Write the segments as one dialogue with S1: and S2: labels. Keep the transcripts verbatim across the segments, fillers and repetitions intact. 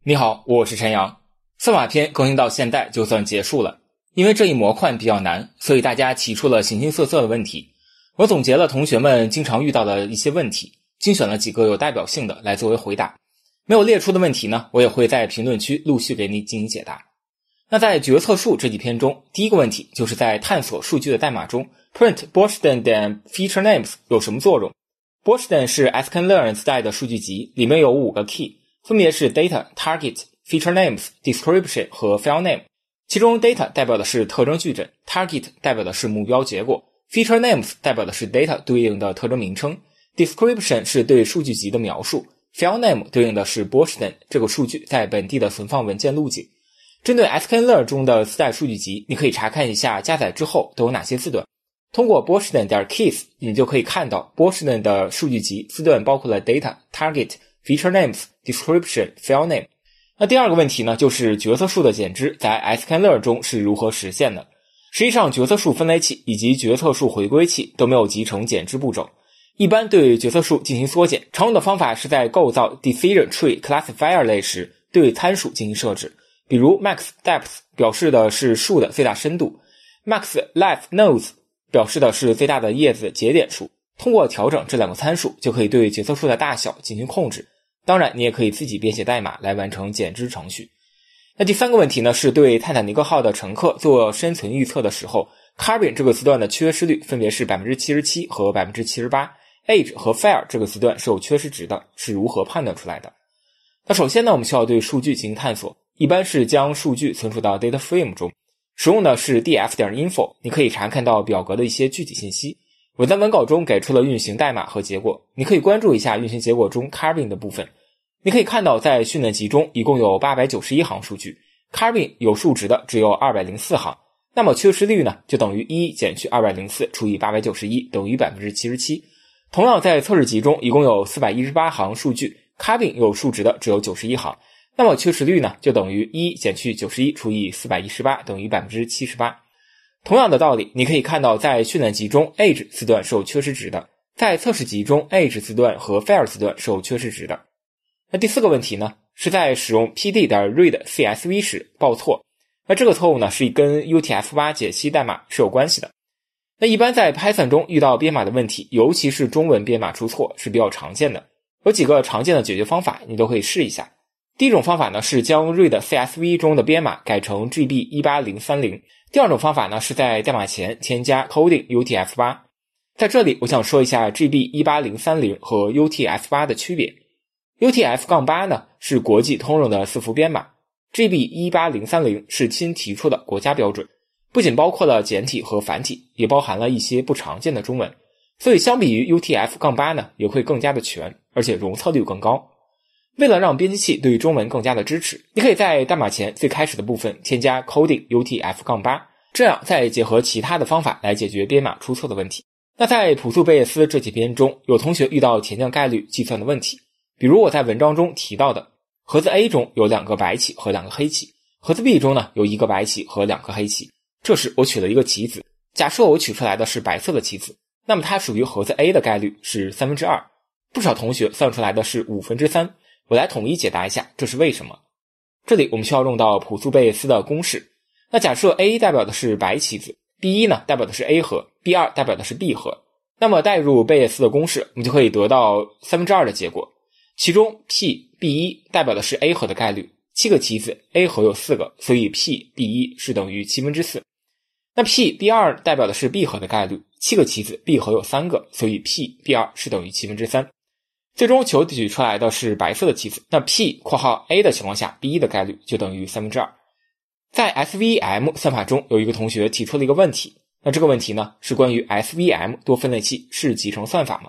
S1: 你好，我是陈阳。算法篇更新到现在就算结束了，因为这一模块比较难，所以大家提出了形形色色的问题。我总结了同学们经常遇到的一些问题，精选了几个有代表性的来作为回答。没有列出的问题呢，我也会在评论区陆续给你进行解答。那在决策树这几篇中，第一个问题就是在探索数据的代码中 print Boolean and feature names 有什么作用。 Boolean 是 sklearn 自带的数据集，里面有五个 key， 分别是 data、target、feature names、description 和 file name。 其中 data 代表的是特征矩阵， target 代表的是目标结果， feature names 代表的是 data 对应的特征名称， description 是对数据集的描述， file name 对应的是 Boolean 这个数据在本地的存放文件路径。针对 sklearn 中的自带数据集，你可以查看一下加载之后都有哪些字段。通过 Boolean.keys 你就可以看到 Boolean 的数据集字段包括了 data、target、feature names、description、file name。 那第二个问题呢，就是决策树的减支在 sklearn 中是如何实现的。实际上决策树分类器以及决策树回归器都没有集成减支步骤。一般对决策树进行缩减，常用的方法是在构造 decision tree classifier 类时对参数进行设置，比如 max depth 表示的是树的最大深度， max left nodes 表示的是最大的叶子节点数。通过调整这两个参数就可以对决策树的大小进行控制。当然你也可以自己编写代码来完成减支程序。那第三个问题呢，是对泰坦尼克号的乘客做生存预测的时候， Carbon 这个词段的缺失率分别是 百分之七十七 和 百分之七十八， Age 和 Fire 这个词段是有缺失值的，是如何判断出来的？那首先呢，我们需要对数据进行探索，一般是将数据存储到 data frame 中，使用的是 df.info， 你可以查看到表格的一些具体信息。我在文稿中给出了运行代码和结果，你可以关注一下运行结果中 Carbon 的部分。你可以看到在训练集中一共有八百九十一行数据， Carbon 有数值的只有二百零四行，那么缺失率呢就等于一减去二百零四除以八百九十一等于 百分之七十七。 同样在测试集中一共有四百一十八行数据， Carbon 有数值的只有九十一行，那么缺失率呢就等于一减去九十一除以四百一十八等于 百分之七十八。 同样的道理，你可以看到在训练集中 Age 字段是有缺失值的，在测试集中 Age 字段和 Fire 字段是有缺失值的。那第四个问题呢，是在使用 pd 的 read C S V 时报错。那这个错误呢是跟 U T F 八 解析代码是有关系的。那一般在 Python 中遇到编码的问题，尤其是中文编码出错是比较常见的，有几个常见的解决方法你都可以试一下。第一种方法呢是将 read C S V 中的编码改成 G B 一八零三零， 第二种方法呢是在代码前添加 coding U T F 八。 在这里我想说一下 G B 一八零三零 和 U T F 八 的区别。 U T F 八 呢是国际通用的字符编码， G B 一八零三零 是新提出的国家标准，不仅包括了简体和繁体，也包含了一些不常见的中文，所以相比于 U T F 八 呢也会更加的全，而且容错率更高。为了让编辑器对中文更加的支持，你可以在代码前最开始的部分添加 coding U T F 八， 这样再结合其他的方法来解决编码出错的问题。那在朴素贝叶斯这几篇中，有同学遇到填降概率计算的问题，比如我在文章中提到的，盒子 A 中有两个白棋和两个黑棋，盒子 B 中呢有一个白棋和两个黑棋。这时我取了一个棋子，假设我取出来的是白色的棋子，那么它属于盒子 A 的概率是三分之二，不少同学算出来的是五分之三。我来统一解答一下这是为什么。这里我们需要用到朴素贝叶斯的公式。那假设 A 代表的是白棋子， B 一 呢代表的是 A 盒， B 二 代表的是 B 盒，那么代入贝叶斯的公式，我们就可以得到三分之二的结果。其中 P B 一 代表的是 A 盒的概率，七个棋子 A 盒有四个，所以 P B 一 是等于七分之四。那 P B 二 代表的是 B 盒的概率，七个棋子 B 盒有三个，所以 P B 二 是等于七分之三。最终求取出来的是白色的棋子，那 P 括号 A 的情况下 B 一 的概率就等于三分之二。在 S V M 算法中有一个同学提出了一个问题，那这个问题呢是关于 S V M 多分类器是集成算法吗？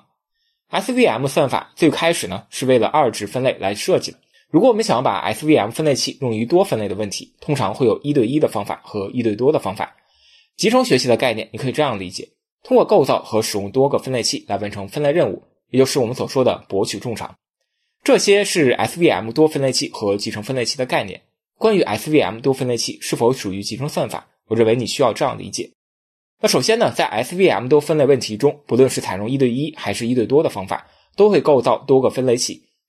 S1: S V M 算法最开始呢是为了二值分类来设计的。如果我们想要把 S V M 分类器用于多分类的问题，通常会有一对一的方法和一对多的方法。集成学习的概念你可以这样理解，通过构造和使用多个分类器来完成分类任务，也就是我们所说的博取众长。这些是 S V M 多分类器和集成分类器的概念。关于 S V M 多分类器是否属于集成算法，我认为你需要这样理解。那首先呢，在 S V M 多分类问题中，不论是采用一对一还是一对多的方法，都会构造多个分类器，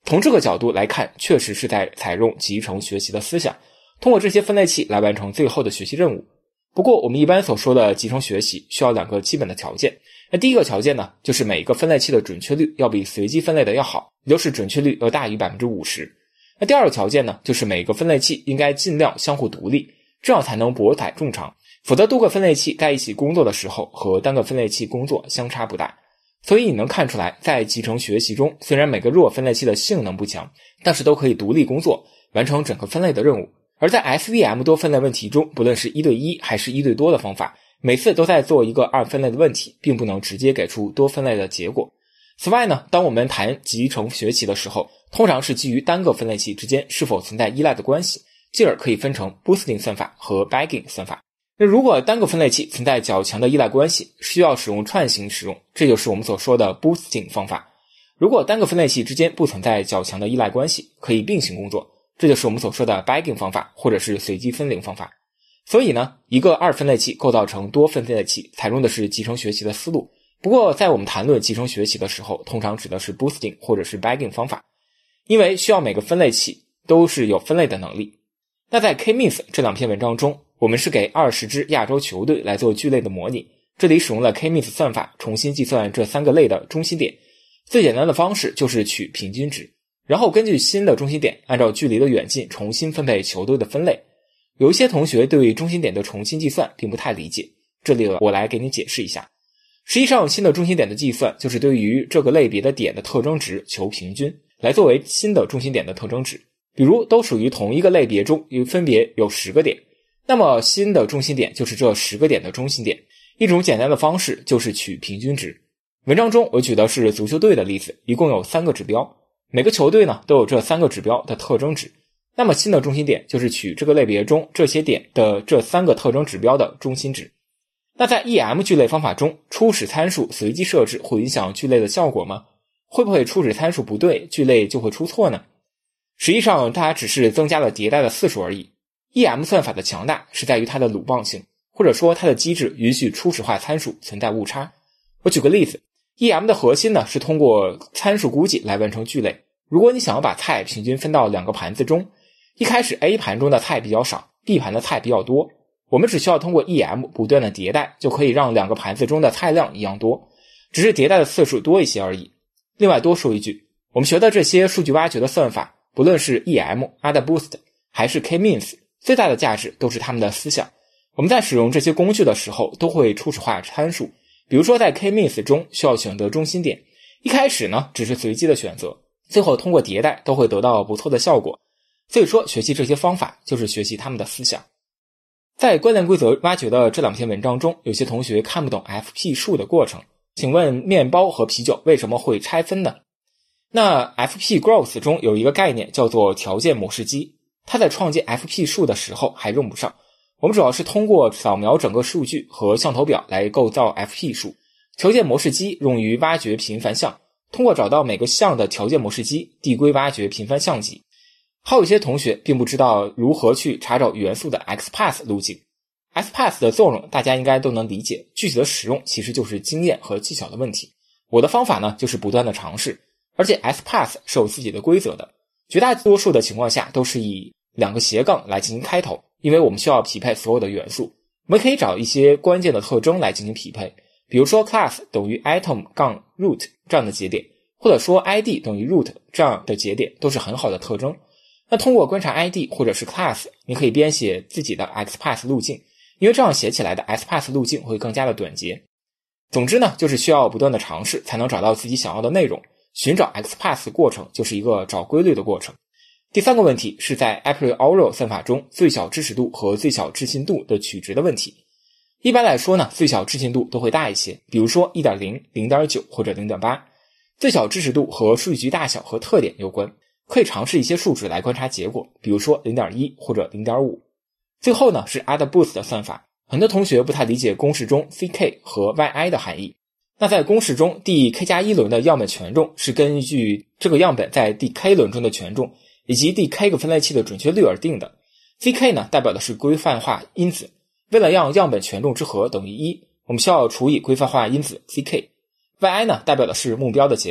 S1: 从这个角度来看，确实是在采用集成学习的思想，通过这些分类器来完成最后的学习任务。不过我们一般所说的集成学习需要两个基本的条件。那第一个条件呢，就是每个分类器的准确率要比随机分类的要好，也就是准确率要大于 百分之五十。 那第二个条件呢，就是每个分类器应该尽量相互独立，这样才能博采众长，否则多个分类器在一起工作的时候和单个分类器工作相差不大。所以你能看出来，在集成学习中，虽然每个弱分类器的性能不强，但是都可以独立工作，完成整个分类的任务。而在 S V M 多分类问题中，不论是一对一还是一对多的方法，每次都在做一个二分类的问题，并不能直接给出多分类的结果。此外呢，当我们谈集成学习的时候，通常是基于单个分类器之间是否存在依赖的关系，进而可以分成 boosting 算法和 bagging 算法。那如果单个分类器存在较强的依赖关系，需要使用串行使用，这就是我们所说的 boosting 方法。如果单个分类器之间不存在较强的依赖关系，可以并行工作，这就是我们所说的 bagging 方法，或者是随机分零方法。所以呢，一个二分类器构造成多分类器，采用的是集成学习的思路。不过在我们谈论集成学习的时候，通常指的是 boosting 或者是 bagging 方法，因为需要每个分类器都是有分类的能力。那在 K-means 这两篇文章中，我们是给二十支亚洲球队来做聚类的模拟，这里使用了 K-means 算法重新计算这三个类的中心点。最简单的方式就是取平均值，然后根据新的中心点按照距离的远近重新分配球队的分类。有一些同学对中心点的重新计算并不太理解，这里我来给你解释一下。实际上新的中心点的计算就是对于这个类别的点的特征值求平均，来作为新的中心点的特征值。比如都属于同一个类别中分别有十个点，那么新的中心点就是这十个点的中心点。一种简单的方式就是取平均值。文章中我举的是足球队的例子，一共有三个指标，每个球队呢都有这三个指标的特征值，那么新的中心点就是取这个类别中这些点的这三个特征指标的中心值。那在 E M 聚类方法中，初始参数随机设置会影响聚类的效果吗？会不会初始参数不对，聚类就会出错呢？实际上它只是增加了迭代的次数而已。 E M 算法的强大是在于它的鲁棒性，或者说它的机制允许初始化参数存在误差。我举个例子， E M 的核心呢是通过参数估计来完成聚类。如果你想要把菜平均分到两个盘子中，一开始 A 盘中的菜比较少， B 盘的菜比较多，我们只需要通过 E M 不断的迭代，就可以让两个盘子中的菜量一样多，只是迭代的次数多一些而已。另外多说一句，我们学的这些数据挖掘的算法，不论是 E M、AdaBoost 还是 K-means， 最大的价值都是它们的思想。我们在使用这些工具的时候都会初始化参数，比如说在 K-means 中需要选择中心点，一开始呢只是随机的选择，最后通过迭代都会得到不错的效果。所以说学习这些方法就是学习他们的思想。在关联规则挖掘的这两篇文章中，有些同学看不懂 F P 数的过程，请问面包和啤酒为什么会拆分呢？那 F P Growth 中有一个概念叫做条件模式机，它在创建 F P 数的时候还用不上。我们主要是通过扫描整个数据和项头表来构造 F P 数。条件模式机用于挖掘频繁项，通过找到每个项的条件模式机递归挖掘频繁项集。还有一些同学并不知道如何去查找元素的 X path 路径。X path 的作用大家应该都能理解，具体的使用其实就是经验和技巧的问题。我的方法呢就是不断的尝试，而且 X path 是有自己的规则的，绝大多数的情况下都是以两个斜杠来进行开头，因为我们需要匹配所有的元素。我们可以找一些关键的特征来进行匹配，比如说 class 等于 item 杠 root 这样的节点，或者说 I D 等于 root 这样的节点，都是很好的特征。那通过观察 I D 或者是 class， 你可以编写自己的 X path 路径，因为这样写起来的 X path 路径会更加的短捷。总之呢，就是需要不断的尝试才能找到自己想要的内容。寻找 X path 的过程就是一个找规律的过程。第三个问题是在 a priori 算法中最小支持度和最小置信度的取值的问题。一般来说呢，最小置信度都会大一些，比如说 一点零、零点九 或者 零点八。最小支持度和数据集大小和特点有关，可以尝试一些数值来观察结果，比如说 零点一 或者 零点五。最后呢是 AdaBoost 的算法，很多同学不太理解公式中 C K 和 Y I 的含义。那在公式中，第 k 加一轮的样本权重是根据这个样本在第 k 轮中的权重以及第 k 个分类器的准确率而定的。C K 呢代表的是规范化因子，为了让样本权重之和等于一，我们需要除以规范化因子 C K。Y I 呢代表的是目标的结果，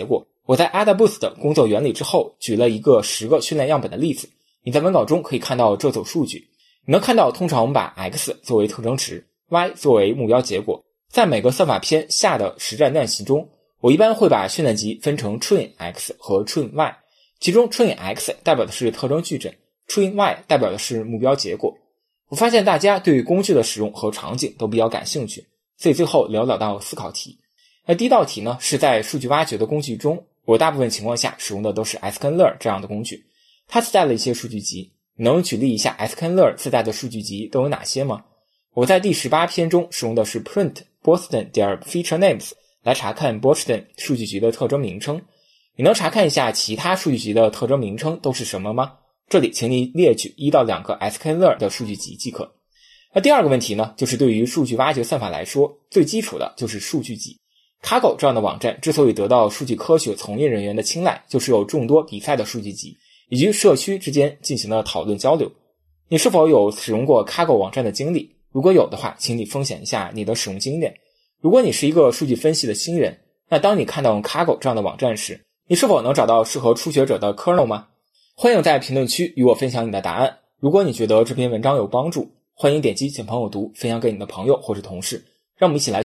S1: 我在 AdaBoost 的工作原理之后举了一个十个训练样本的例子，你在文稿中可以看到这组数据。你能看到通常我们把 X 作为特征值， Y 作为目标结果。在每个算法篇下的实战练习中，我一般会把训练集分成 Train X 和 Train Y， 其中 Train X 代表的是特征矩阵， Train Y 代表的是目标结果。我发现大家对于工具的使用和场景都比较感兴趣，所以最后聊聊到思考题。那第一道题呢，是在数据挖掘的工具中，我大部分情况下使用的都是 sklearn 这样的工具，它自带了一些数据集。你能举例一下 sklearn 自带的数据集都有哪些吗？我在第十八篇中使用的是 print Boston 点 feature names 来查看 Boston 数据集的特征名称。你能查看一下其他数据集的特征名称都是什么吗？这里请你列举一到两个 sklearn 的数据集即可。那第二个问题呢，就是对于数据挖掘算法来说，最基础的就是数据集。Kaggle 这样的网站之所以得到数据科学从业人员的青睐，就是有众多比赛的数据集以及社区之间进行了讨论交流。你是否有使用过 Kaggle 网站的经历？如果有的话，请你分享一下你的使用经验。如果你是一个数据分析的新人，那当你看到 Kaggle 这样的网站时，你是否能找到适合初学者的 kernel 吗？欢迎在评论区与我分享你的答案。如果你觉得这篇文章有帮助，欢迎点击请朋友读，分享给你的朋友或者同事，让我们一起来